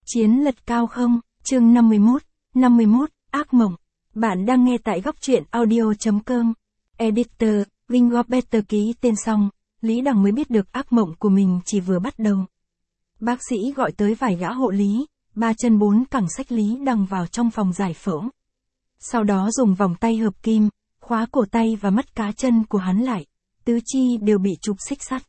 Chiến lật cao không, chương 51, ác mộng. Bạn đang nghe tại góc truyện audio.com. Editor, Vinh Better ký tên xong, Lý Đằng mới biết được ác mộng của mình chỉ vừa bắt đầu. Bác sĩ gọi tới vài gã hộ lý, 3 chân 4 cẳng xách Lý Đằng vào trong phòng giải phẫu. Sau đó dùng vòng tay hợp kim, khóa cổ tay và mắt cá chân của hắn lại, tứ chi đều bị chụp xích sắt.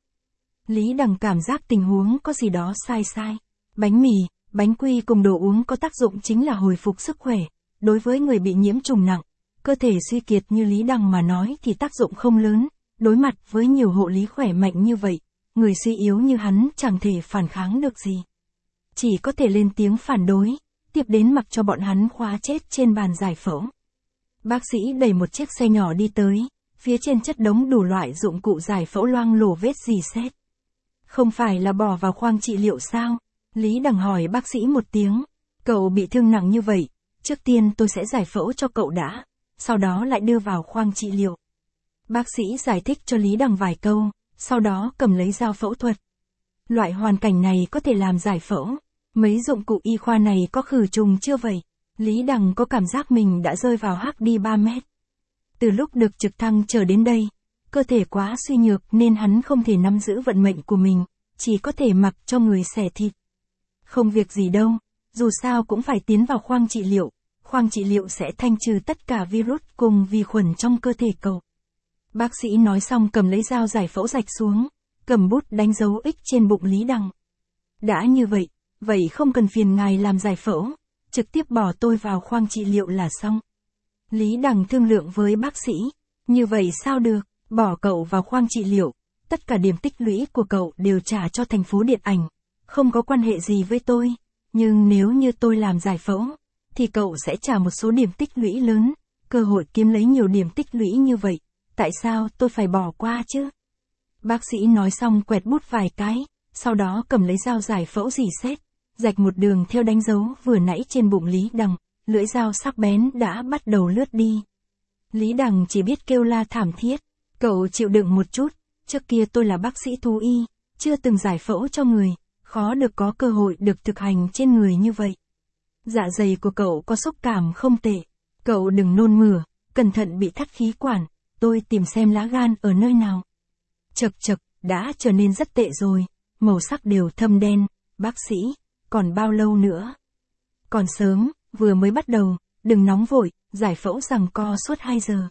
Lý Đằng cảm giác tình huống có gì đó sai. Bánh mì, bánh quy cùng đồ uống có tác dụng chính là hồi phục sức khỏe. Đối với người bị nhiễm trùng nặng, cơ thể suy kiệt như Lý Đằng mà nói thì tác dụng không lớn. Đối mặt với nhiều hộ lý khỏe mạnh như vậy, người suy yếu như hắn chẳng thể phản kháng được gì. Chỉ có thể lên tiếng phản đối, tiếp đến mặc cho bọn hắn khóa chết trên bàn giải phẫu. Bác sĩ đẩy một chiếc xe nhỏ đi tới, phía trên chất đống đủ loại dụng cụ giải phẫu loang lổ vết rỉ sét. Không phải là bỏ vào khoang trị liệu sao? Lý Đằng hỏi bác sĩ một tiếng. Cậu bị thương nặng như vậy, trước tiên tôi sẽ giải phẫu cho cậu đã, sau đó lại đưa vào khoang trị liệu. Bác sĩ giải thích cho Lý Đằng vài câu, sau đó cầm lấy dao phẫu thuật. Loại hoàn cảnh này có thể làm giải phẫu. Mấy dụng cụ y khoa này có khử trùng chưa vậy? Lý Đằng có cảm giác mình đã rơi vào hắc đi 3 mét. Từ lúc được trực thăng trở đến đây, cơ thể quá suy nhược nên hắn không thể nắm giữ vận mệnh của mình, chỉ có thể mặc cho người xẻ thịt. Không việc gì đâu, dù sao cũng phải tiến vào khoang trị liệu. Khoang trị liệu sẽ thanh trừ tất cả virus cùng vi khuẩn trong cơ thể cậu. Bác sĩ nói xong cầm lấy dao giải phẫu rạch xuống, cầm bút đánh dấu X trên bụng Lý Đằng. Đã như vậy không cần phiền ngài làm giải phẫu, trực tiếp bỏ tôi vào khoang trị liệu là xong. Lý Đằng thương lượng với bác sĩ, như vậy sao được, bỏ cậu vào khoang trị liệu, tất cả điểm tích lũy của cậu đều trả cho thành phố điện ảnh, không có quan hệ gì với tôi, nhưng nếu như tôi làm giải phẫu, thì cậu sẽ trả một số điểm tích lũy lớn, cơ hội kiếm lấy nhiều điểm tích lũy như vậy, tại sao tôi phải bỏ qua chứ? Bác sĩ nói xong quẹt bút vài cái, sau đó cầm lấy dao giải phẫu rỉ sét, rạch một đường theo đánh dấu vừa nãy trên bụng Lý Đằng, lưỡi dao sắc bén đã bắt đầu lướt đi. Lý Đằng chỉ biết kêu la thảm thiết, cậu chịu đựng một chút, trước kia tôi là bác sĩ thú y, chưa từng giải phẫu cho người, khó được có cơ hội được thực hành trên người như vậy. Dạ dày của cậu có xúc cảm không tệ, cậu đừng nôn mửa, cẩn thận bị thắt khí quản, tôi tìm xem lá gan ở nơi nào. Chật, đã trở nên rất tệ rồi, màu sắc đều thâm đen, bác sĩ, còn bao lâu nữa? Còn sớm, vừa mới bắt đầu, đừng nóng vội, giải phẫu giằng co suốt 2 giờ.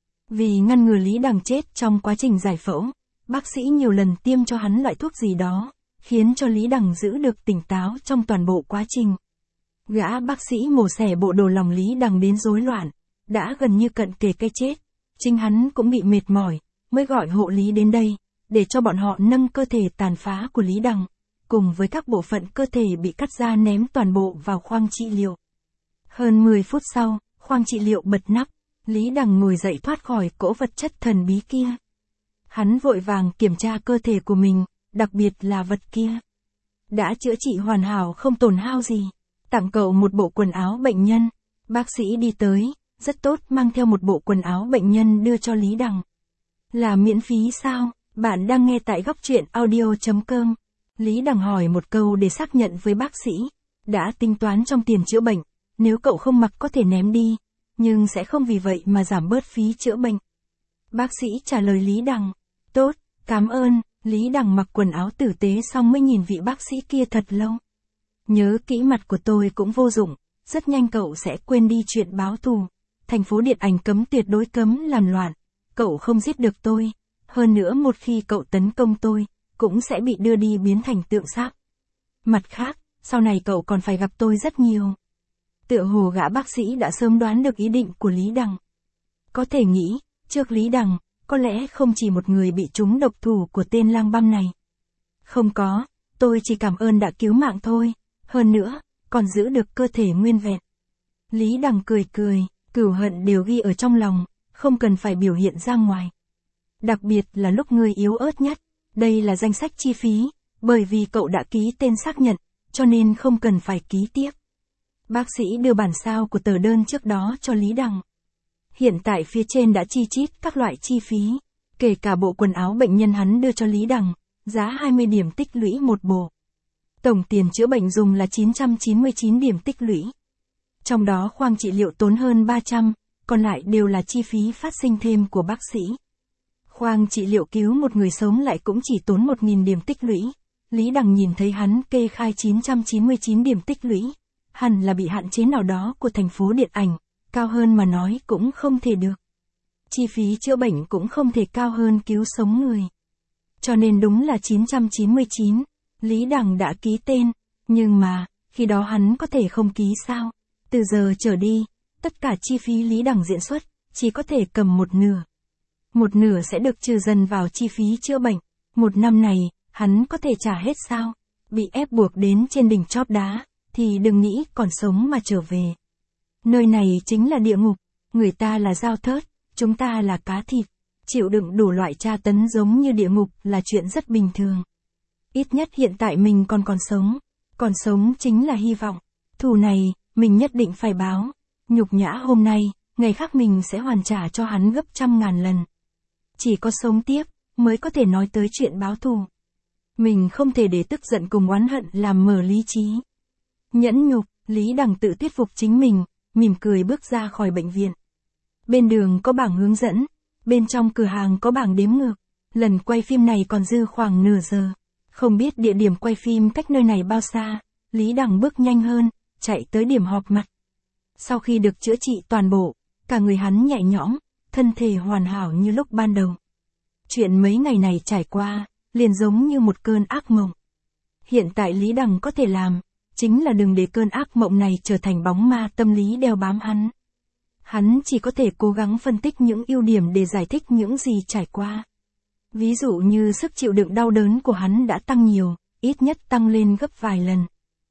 Vì ngăn ngừa Lý Đằng chết trong quá trình giải phẫu, bác sĩ nhiều lần tiêm cho hắn loại thuốc gì đó, khiến cho Lý Đằng giữ được tỉnh táo trong toàn bộ quá trình. Gã bác sĩ mổ xẻ bộ đồ lòng Lý Đằng đến rối loạn, đã gần như cận kề cái chết. Chính hắn cũng bị mệt mỏi, mới gọi hộ lý đến đây, để cho bọn họ nâng cơ thể tàn phá của Lý Đằng, cùng với các bộ phận cơ thể bị cắt ra ném toàn bộ vào khoang trị liệu. Hơn 10 phút sau, khoang trị liệu bật nắp, Lý Đằng ngồi dậy thoát khỏi cỗ vật chất thần bí kia. Hắn vội vàng kiểm tra cơ thể của mình, đặc biệt là vật kia. Đã chữa trị hoàn hảo không tổn hao gì. Tặng cậu một bộ quần áo bệnh nhân. Bác sĩ đi tới, rất tốt, mang theo một bộ quần áo bệnh nhân đưa cho Lý Đằng. Là miễn phí sao? Bạn đang nghe tại góc truyện audio.com. Lý Đằng hỏi một câu để xác nhận với bác sĩ. Đã tính toán trong tiền chữa bệnh, nếu cậu không mặc có thể ném đi, nhưng sẽ không vì vậy mà giảm bớt phí chữa bệnh. Bác sĩ trả lời Lý Đằng. Tốt, cảm ơn. Lý Đằng mặc quần áo tử tế xong mới nhìn vị bác sĩ kia thật lâu. Nhớ kỹ mặt của tôi cũng vô dụng, rất nhanh cậu sẽ quên đi chuyện báo thù. Thành phố điện ảnh cấm tuyệt đối cấm làm loạn, cậu không giết được tôi, hơn nữa một khi cậu tấn công tôi, cũng sẽ bị đưa đi biến thành tượng sáp. Mặt khác, sau này cậu còn phải gặp tôi rất nhiều. Tựa hồ gã bác sĩ đã sớm đoán được ý định của Lý Đằng. Có thể nghĩ, trước Lý Đằng, có lẽ không chỉ một người bị trúng độc thủ của tên lang băm này. Không có, tôi chỉ cảm ơn đã cứu mạng thôi, hơn nữa, còn giữ được cơ thể nguyên vẹn. Lý Đằng cười, cửu hận đều ghi ở trong lòng, không cần phải biểu hiện ra ngoài. Đặc biệt là lúc ngươi yếu ớt nhất, đây là danh sách chi phí, bởi vì cậu đã ký tên xác nhận, cho nên không cần phải ký tiếp. Bác sĩ đưa bản sao của tờ đơn trước đó cho Lý Đằng. Hiện tại phía trên đã chi chít các loại chi phí, kể cả bộ quần áo bệnh nhân hắn đưa cho Lý Đằng, giá 20 điểm tích lũy một bộ. Tổng tiền chữa bệnh dùng là 999 điểm tích lũy. Trong đó khoang trị liệu tốn hơn 300, còn lại đều là chi phí phát sinh thêm của bác sĩ. Khoang trị liệu cứu một người sống lại cũng chỉ tốn 1.000 điểm tích lũy. Lý Đằng nhìn thấy hắn kê khai 999 điểm tích lũy. Hẳn là bị hạn chế nào đó của thành phố điện ảnh, cao hơn mà nói cũng không thể được. Chi phí chữa bệnh cũng không thể cao hơn cứu sống người. Cho nên đúng là 999, Lý Đằng đã ký tên, nhưng mà, khi đó hắn có thể không ký sao? Từ giờ trở đi, tất cả chi phí Lý Đằng diễn xuất, chỉ có thể cầm một nửa. Một nửa sẽ được trừ dần vào chi phí chữa bệnh. Một năm này, hắn có thể trả hết sao? Bị ép buộc đến trên đỉnh chóp đá, thì đừng nghĩ còn sống mà trở về. Nơi này chính là địa ngục, người ta là dao thớt, chúng ta là cá thịt. Chịu đựng đủ loại tra tấn giống như địa ngục là chuyện rất bình thường. Ít nhất hiện tại mình còn sống chính là hy vọng. Thù này, mình nhất định phải báo. Nhục nhã hôm nay, ngày khác mình sẽ hoàn trả cho hắn gấp 100.000 lần. Chỉ có sống tiếp, mới có thể nói tới chuyện báo thù. Mình không thể để tức giận cùng oán hận làm mờ lý trí. Nhẫn nhục, Lý Đằng tự thuyết phục chính mình, mỉm cười bước ra khỏi bệnh viện. Bên đường có bảng hướng dẫn, bên trong cửa hàng có bảng đếm ngược. Lần quay phim này còn dư khoảng nửa giờ. Không biết địa điểm quay phim cách nơi này bao xa, Lý Đằng bước nhanh hơn, chạy tới điểm họp mặt. Sau khi được chữa trị toàn bộ, cả người hắn nhẹ nhõm, thân thể hoàn hảo như lúc ban đầu. Chuyện mấy ngày này trải qua, liền giống như một cơn ác mộng. Hiện tại Lý Đằng có thể làm, chính là đừng để cơn ác mộng này trở thành bóng ma tâm lý đeo bám hắn. Hắn chỉ có thể cố gắng phân tích những ưu điểm để giải thích những gì trải qua. Ví dụ như sức chịu đựng đau đớn của hắn đã tăng nhiều, ít nhất tăng lên gấp vài lần.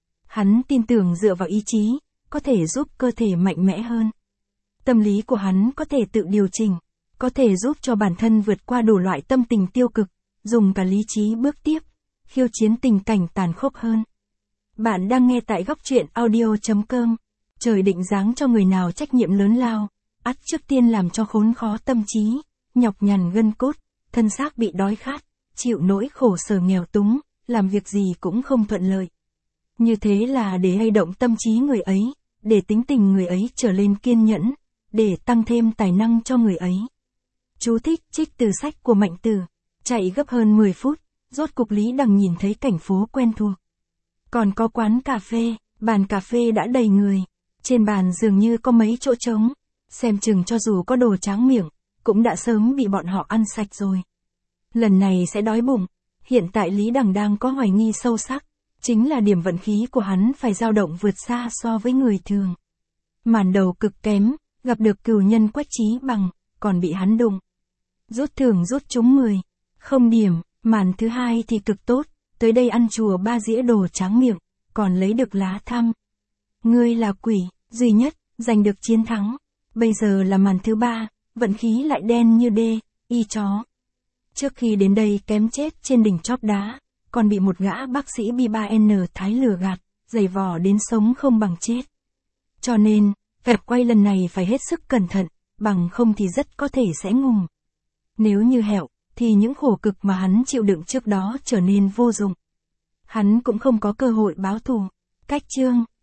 Hắn tin tưởng dựa vào ý chí, có thể giúp cơ thể mạnh mẽ hơn. Tâm lý của hắn có thể tự điều chỉnh, có thể giúp cho bản thân vượt qua đủ loại tâm tình tiêu cực, dùng cả lý trí bước tiếp, khiêu chiến tình cảnh tàn khốc hơn. Bạn đang nghe tại góc truyện audio.com. Trời định giáng cho người nào trách nhiệm lớn lao, ắt trước tiên làm cho khốn khó tâm trí, nhọc nhằn gân cốt, thân xác bị đói khát, chịu nỗi khổ sở nghèo túng, làm việc gì cũng không thuận lợi. Như thế là để lay động tâm trí người ấy, để tính tình người ấy trở lên kiên nhẫn, để tăng thêm tài năng cho người ấy. Chú thích trích từ sách của Mạnh Tử. Chạy gấp hơn 10 phút, rốt cục Lý Đằng nhìn thấy cảnh phố quen thuộc. Còn có quán cà phê, bàn cà phê đã đầy người. Trên bàn dường như có mấy chỗ trống, xem chừng cho dù có đồ tráng miệng, cũng đã sớm bị bọn họ ăn sạch rồi. Lần này sẽ đói bụng. Hiện tại Lý Đằng đang có hoài nghi sâu sắc, chính là điểm vận khí của hắn phải dao động vượt xa so với người thường. Màn đầu cực kém, gặp được cừu nhân Quách Chí Bằng, còn bị hắn đụng. Rút thưởng rút trúng 10, không điểm. Màn thứ hai thì cực tốt, tới đây ăn chùa 3 dĩa đồ tráng miệng, còn lấy được lá thăm. Ngươi là quỷ duy nhất giành được chiến thắng. Bây giờ là màn thứ 3, vận khí lại đen như đê, y chó. Trước khi đến đây kém chết trên đỉnh chóp đá, còn bị một gã bác sĩ B3N Thái lừa gạt, giày vò đến sống không bằng chết. Cho nên, gặp quay lần này phải hết sức cẩn thận, bằng không thì rất có thể sẽ ngùng. Nếu như hẹo, thì những khổ cực mà hắn chịu đựng trước đó trở nên vô dụng. Hắn cũng không có cơ hội báo thù. Cách chương